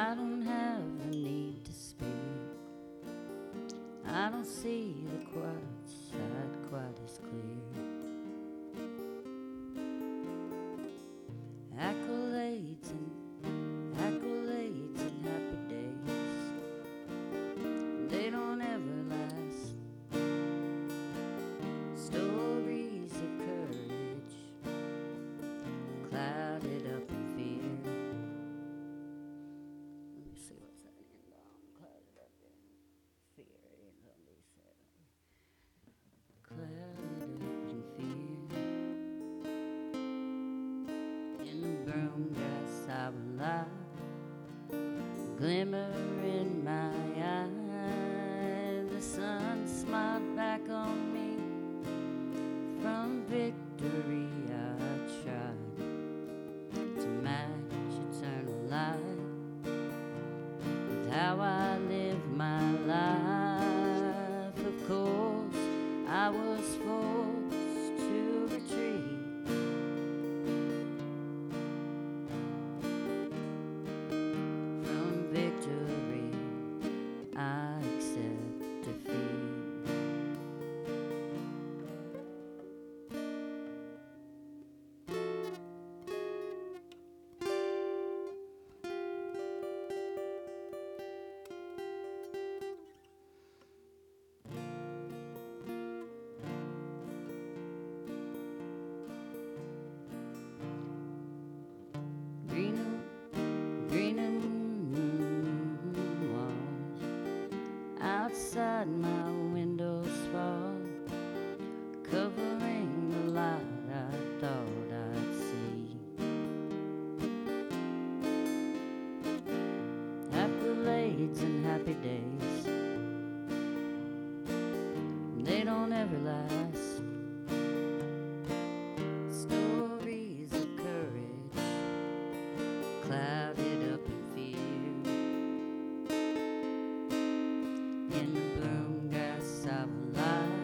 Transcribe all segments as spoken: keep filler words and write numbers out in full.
I don't have the need to speak. I don't see the quiet side quite as clear. Accolades and accolades and happy days, they don't ever last. Stories of courage clouded up in fear. Let me see what's that end on. Clouded up in fear. Ends on D seven. Clouded up in fear. In the broom grass I will lie, glimmer in my eye. The sun smiled back on me. From victory I tried to match eternal light with how I live my life. Of course, I was forced to retreat. From victory, I accept defeat. Green and, green and walls outside my windows fall, covering the light I thought I'd see. Accolades and happy days, they don't ever last. Stories of courage clouded up in fear. In the bloom grass I will lie,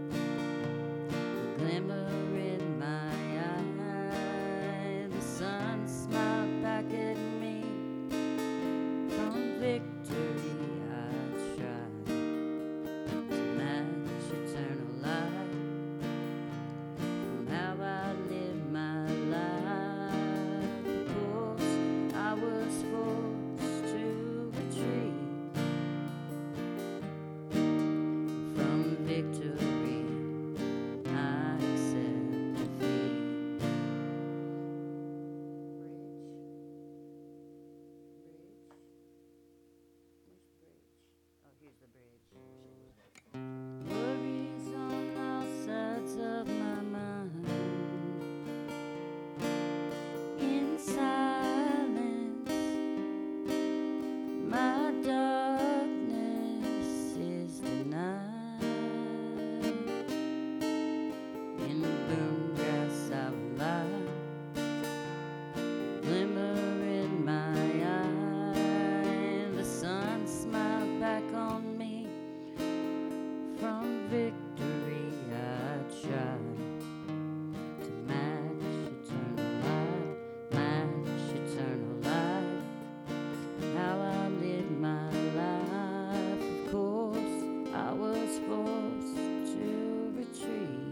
a glimmer in my eye. The sun smiled back at me. From victory I tried to match eternal light from how I live my life. Of course, I was forced to retreat. From victory, I accept defeat. Bridge. Bridge? Where's the bridge? Oh, here's the bridge. Worries on all sides of my mind. In silence, my darkness is denied. In the bloom grass I will lie, glimmer in my eye. The sun smiled back on me. From victory I tried to match eternal light, match eternal light, how I live my life. Of course, I was forced to retreat.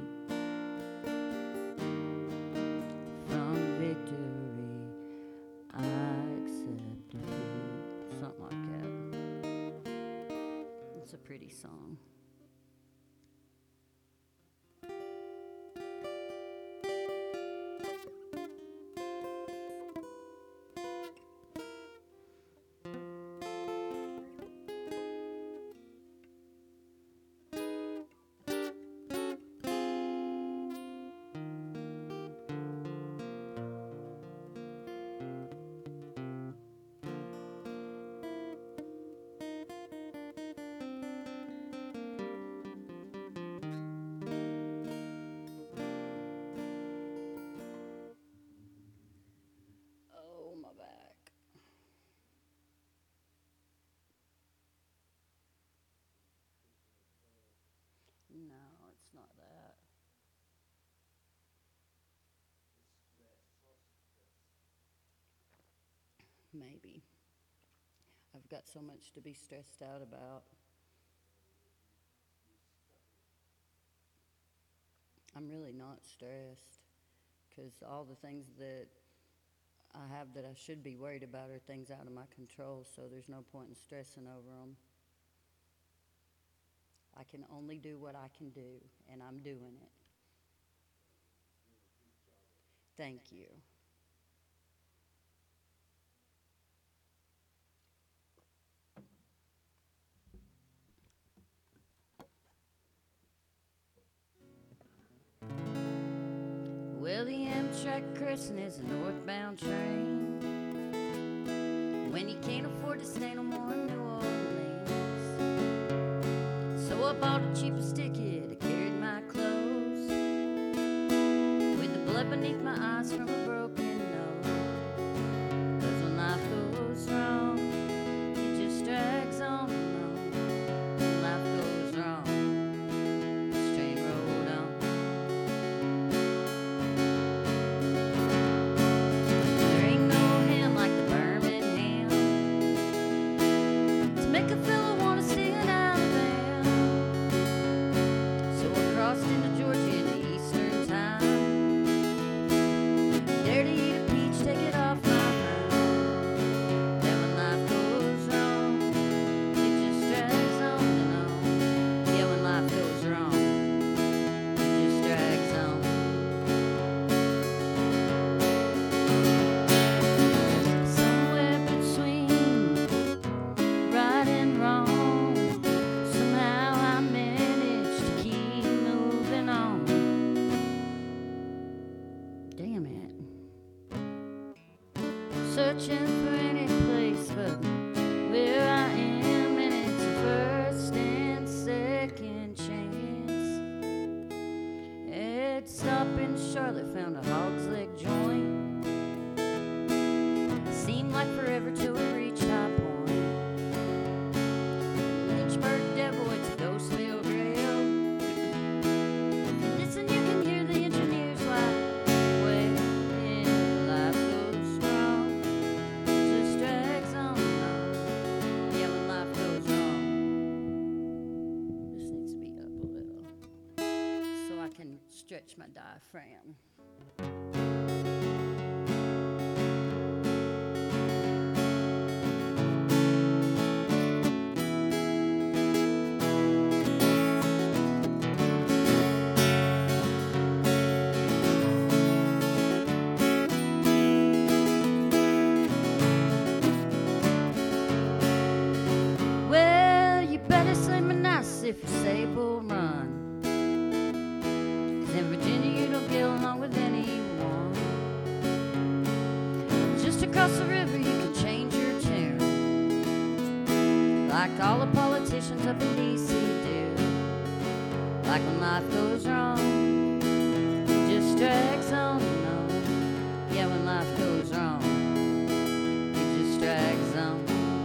From victory, I accept defeat. Something like that. It's a pretty song. Oh, my back. No, it's not that. Maybe. I've got so much to be stressed out about. I'm really not stressed because all the things that I have that I should be worried about are things out of my control, so there's no point in stressing over them. I can only do what I can do, and I'm doing it. Thank you. Well, the Amtrak crescent is a northbound train. When you can't afford to stay no more in New Orleans, so I bought the cheapest ticket. I carried my clothes with the blood beneath my eyes from a broken nose. 'Cause when life goes wrong, it just drags on and on. When life goes wrong, straight road on. There ain't no ham like the Birmingham to make a fella wanna stay in Alabama. So I crossed into Georgia in the Eastern time. Dare to eat a peach, take it off my mind. Then when life goes wrong, it just drags on and on. Yeah, when life goes wrong, it just drags on. Somewhere between right and wrong, somehow I managed to keep moving on. Damn it. Searching for any place but where I am, and it's a first and second chance. Head stop in Charlotte, found a hog's leg joint. Seemed like forever till we reached High Point. Lynchburg Devil, it's a ghost-filled rail. Listen, you can hear the engineers like, when life goes wrong, it just drags on and on. Yeah, when life goes wrong. This needs to be up a little so I can stretch my diaphragm. Well, you better sling me nice if you say Bull Run. 'Cause in Virginia you don't get along with anyone. Just across the river you can change your tune, like all the politicians up in D C do. Like when life goes wrong, it just drags on and on. Yeah, when life goes wrong, it just drags on.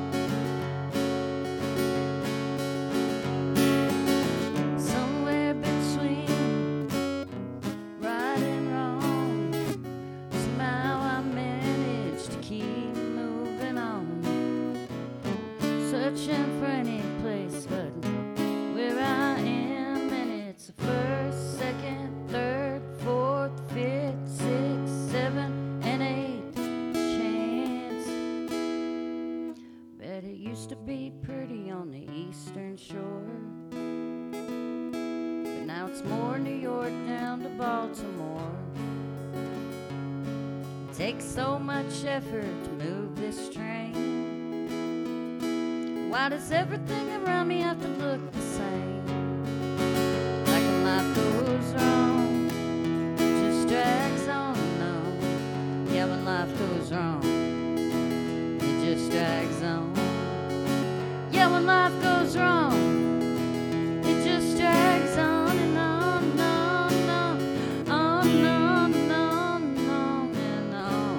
Somewhere between right and wrong, somehow I managed to keep moving on. Searching for any place but where I am, and it's a first, second, third, fourth, fifth, sixth, seven, and eighth chance. Bet it used to be pretty on the Eastern Shore, but now it's more New York down to Baltimore. It takes so much effort to move this train. Why does everything around me have to look the same? Like when life goes wrong, it just drags on and on. Yeah, when life goes wrong, it just drags on. Yeah, when life goes wrong, it just drags on and on and on and on, on and on and on and on and on.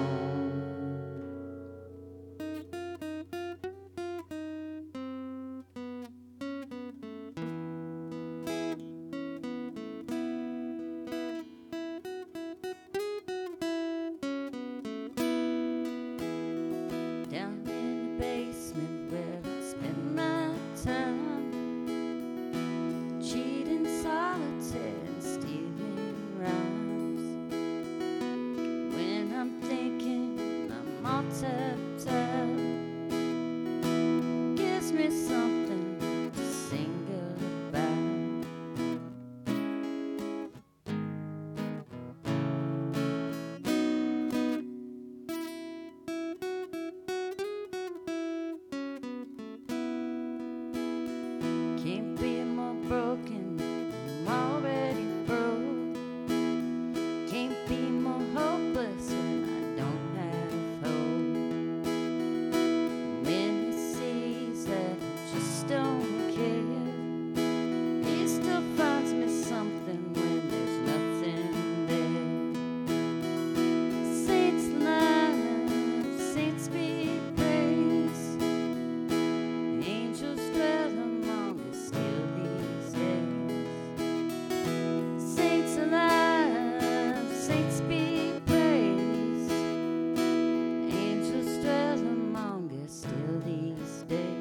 all tap tap. Gives me something to sing about. Can't be more broken, I'm already broke. Can't be more hopeless when I don't have hope. When he sees that I just don't care, he still finds me something when there's nothing there. Saints love, saints be praised, angels dwell among us still these days. Saints alive, saints be praised, angels dwell among us still these days.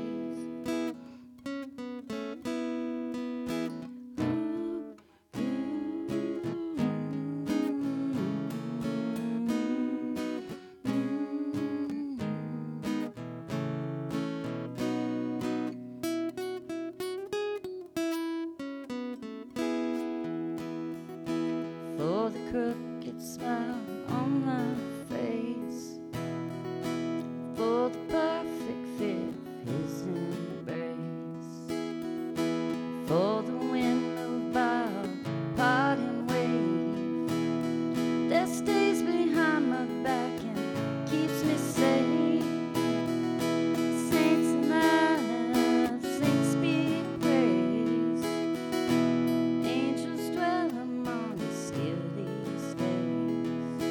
For the crooked smile on my face, for the perfect fit of his embrace, for the wind of bow, parting wave that stays behind my back and keeps me safe. Saints alive, saints be praised, angels dwell among us still these days.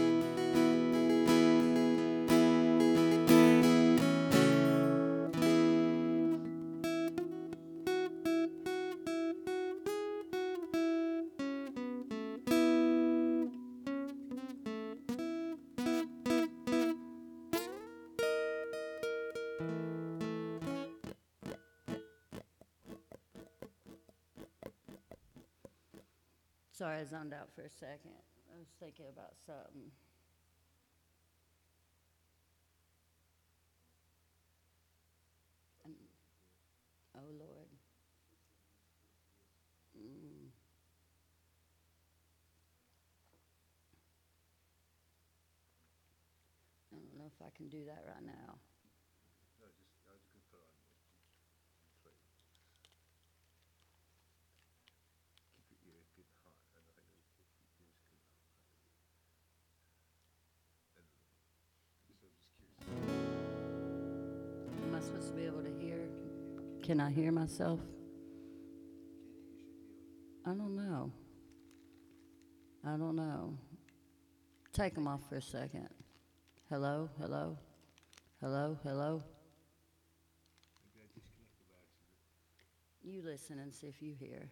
Sorry, I zoned out for a second. I was thinking about something. And, oh, Lord. Mm. I don't know if I can do that right now. No, just, I was just gonna put it on you. Play. Keep your ears getting hot. I know, I know, you keep your ears getting hot. I don't know. So I'm just curious. Am I supposed to be able to hear? Can I hear myself? Can you? You should be able to. I don't know. I don't know. Take them off for a second. Hello, hello, hello, hello. Maybe I disconnected by accident. You listen and see if you hear.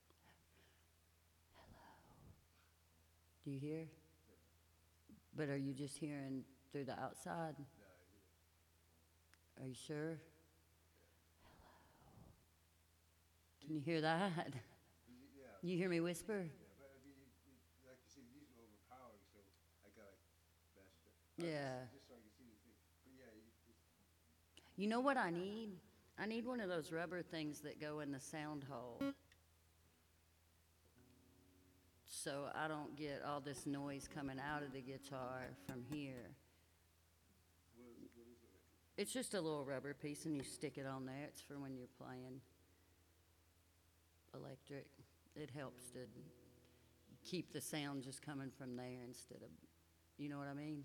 Hello. Do you hear? But are you just hearing through the outside? No, I hear. Are you sure? Hello. Can you hear that? Yeah. You hear me whisper? Yeah, but I mean, it, it, like you said, these are overpowering, so I gotta master. Yeah. Just, just so I can see the thing. But yeah, you just. You know what I need? I need one of those rubber things that go in the sound hole, so I don't get all this noise coming out of the guitar from here. What is, what is it? It's just a little rubber piece and you stick it on there. It's for when you're playing electric. It helps to keep the sound just coming from there instead of, you know what I mean?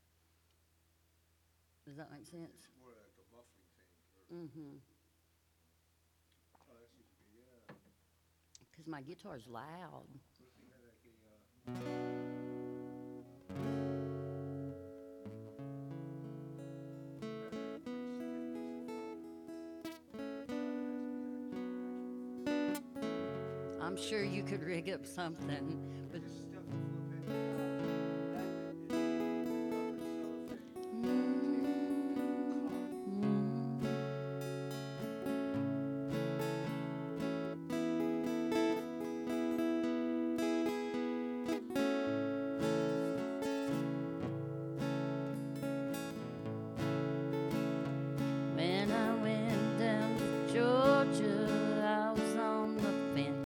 Does that make sense? It's more like a muffling thing. Or, Mm-hmm. oh, that seems to be, yeah. Because my guitar's loud. What if you had like a, uh, I'm sure you could rig up something, but just stuff the flip it, wrap it in rubber cellophane. just